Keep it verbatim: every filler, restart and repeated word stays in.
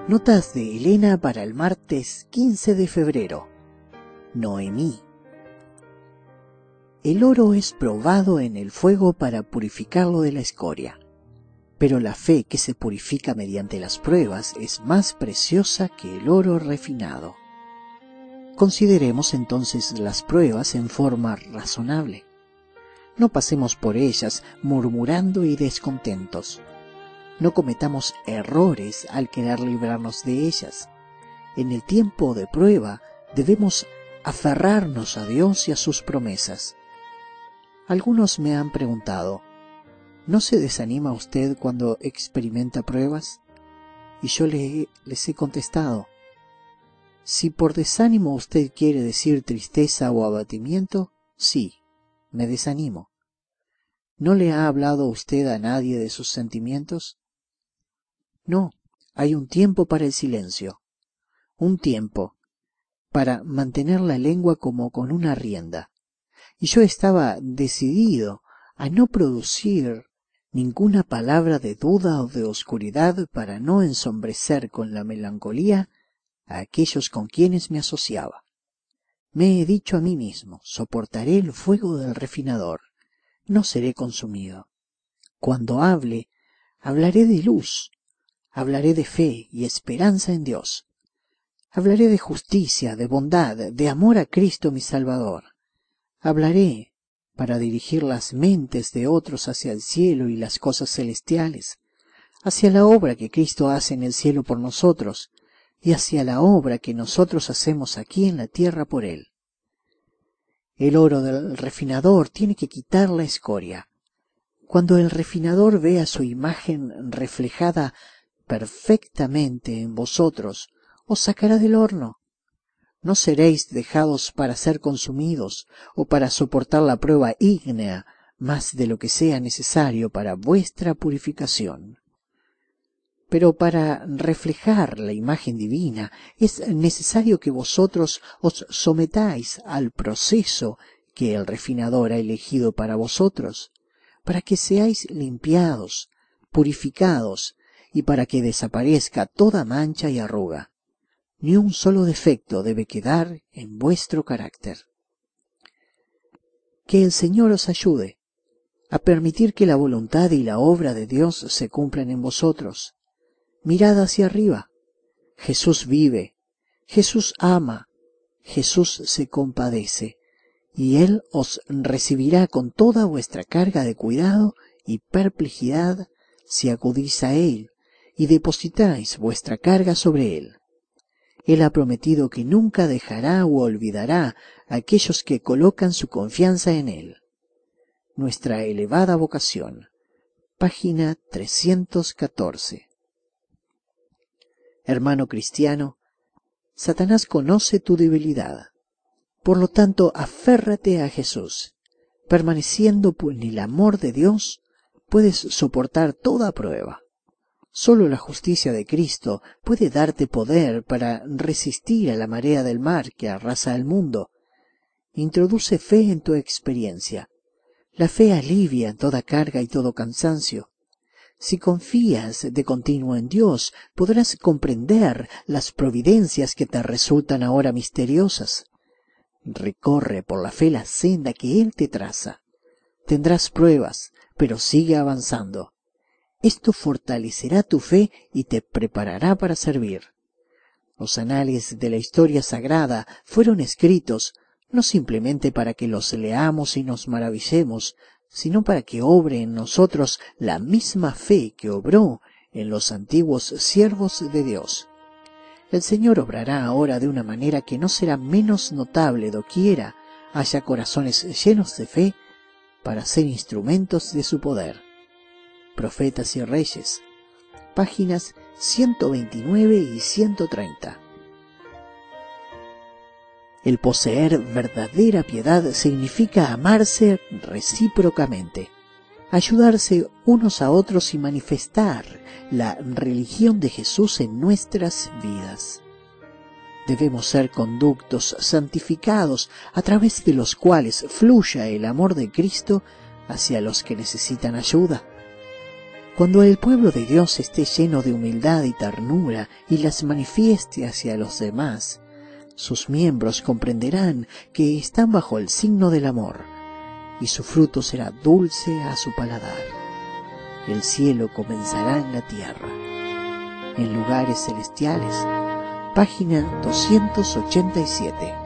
Notas de Elena para el martes quince de febrero. Noemí. El oro es probado en el fuego para purificarlo de la escoria, pero la fe que se purifica mediante las pruebas es más preciosa que el oro refinado. Consideremos entonces las pruebas en forma razonable. No pasemos por ellas murmurando y descontentos. No cometamos errores al querer librarnos de ellas. En el tiempo de prueba debemos aferrarnos a Dios y a sus promesas. Algunos me han preguntado, ¿no se desanima usted cuando experimenta pruebas? Y yo le, les he contestado, si por desánimo usted quiere decir tristeza o abatimiento, sí, me desanimo. ¿No le ha hablado usted a nadie de sus sentimientos? No, hay un tiempo para el silencio, un tiempo para mantener la lengua como con una rienda. Y yo estaba decidido a no producir ninguna palabra de duda o de oscuridad para no ensombrecer con la melancolía a aquellos con quienes me asociaba. Me he dicho a mí mismo, soportaré el fuego del refinador, no seré consumido. Cuando hable, hablaré de luz, hablaré de fe y esperanza en Dios. Hablaré de justicia, de bondad, de amor a Cristo mi Salvador. Hablaré para dirigir las mentes de otros hacia el cielo y las cosas celestiales, hacia la obra que Cristo hace en el cielo por nosotros y hacia la obra que nosotros hacemos aquí en la tierra por Él. El oro del refinador tiene que quitar la escoria. Cuando el refinador vea su imagen reflejada perfectamente en vosotros, os sacará del horno. No seréis dejados para ser consumidos o para soportar la prueba ígnea más de lo que sea necesario para vuestra purificación. Pero para reflejar la imagen divina es necesario que vosotros os sometáis al proceso que el refinador ha elegido para vosotros, para que seáis limpiados, purificados y para que desaparezca toda mancha y arruga. Ni un solo defecto debe quedar en vuestro carácter. Que el Señor os ayude a permitir que la voluntad y la obra de Dios se cumplan en vosotros. Mirad hacia arriba. Jesús vive, Jesús ama, Jesús se compadece, y Él os recibirá con toda vuestra carga de cuidado y perplejidad si acudís a Él y depositáis vuestra carga sobre Él. Él ha prometido que nunca dejará o olvidará a aquellos que colocan su confianza en Él. Nuestra elevada vocación, página trescientos catorce. Hermano cristiano, Satanás conoce tu debilidad. Por lo tanto, aférrate a Jesús. Permaneciendo en el amor de Dios, puedes soportar toda prueba. Solo la justicia de Cristo puede darte poder para resistir a la marea del mal que arrasa el mundo. Introduce fe en tu experiencia. La fe alivia toda carga y todo cansancio. Si confías de continuo en Dios, podrás comprender las providencias que te resultan ahora misteriosas. Recorre por la fe la senda que Él te traza. Tendrás pruebas, pero sigue avanzando. Esto fortalecerá tu fe y te preparará para servir. Los anales de la historia sagrada fueron escritos no simplemente para que los leamos y nos maravillemos, sino para que obre en nosotros la misma fe que obró en los antiguos siervos de Dios. El Señor obrará ahora de una manera que no será menos notable doquiera haya corazones llenos de fe para ser instrumentos de su poder. Profetas y Reyes, páginas ciento veintinueve y ciento treinta. El poseer verdadera piedad significa amarse recíprocamente, ayudarse unos a otros y manifestar la religión de Jesús en nuestras vidas. Debemos ser conductos santificados a través de los cuales fluya el amor de Cristo hacia los que necesitan ayuda. Cuando el pueblo de Dios esté lleno de humildad y ternura y las manifieste hacia los demás, sus miembros comprenderán que están bajo el signo del amor, y su fruto será dulce a su paladar. El cielo comenzará en la tierra. En lugares celestiales, página doscientos ochenta y siete.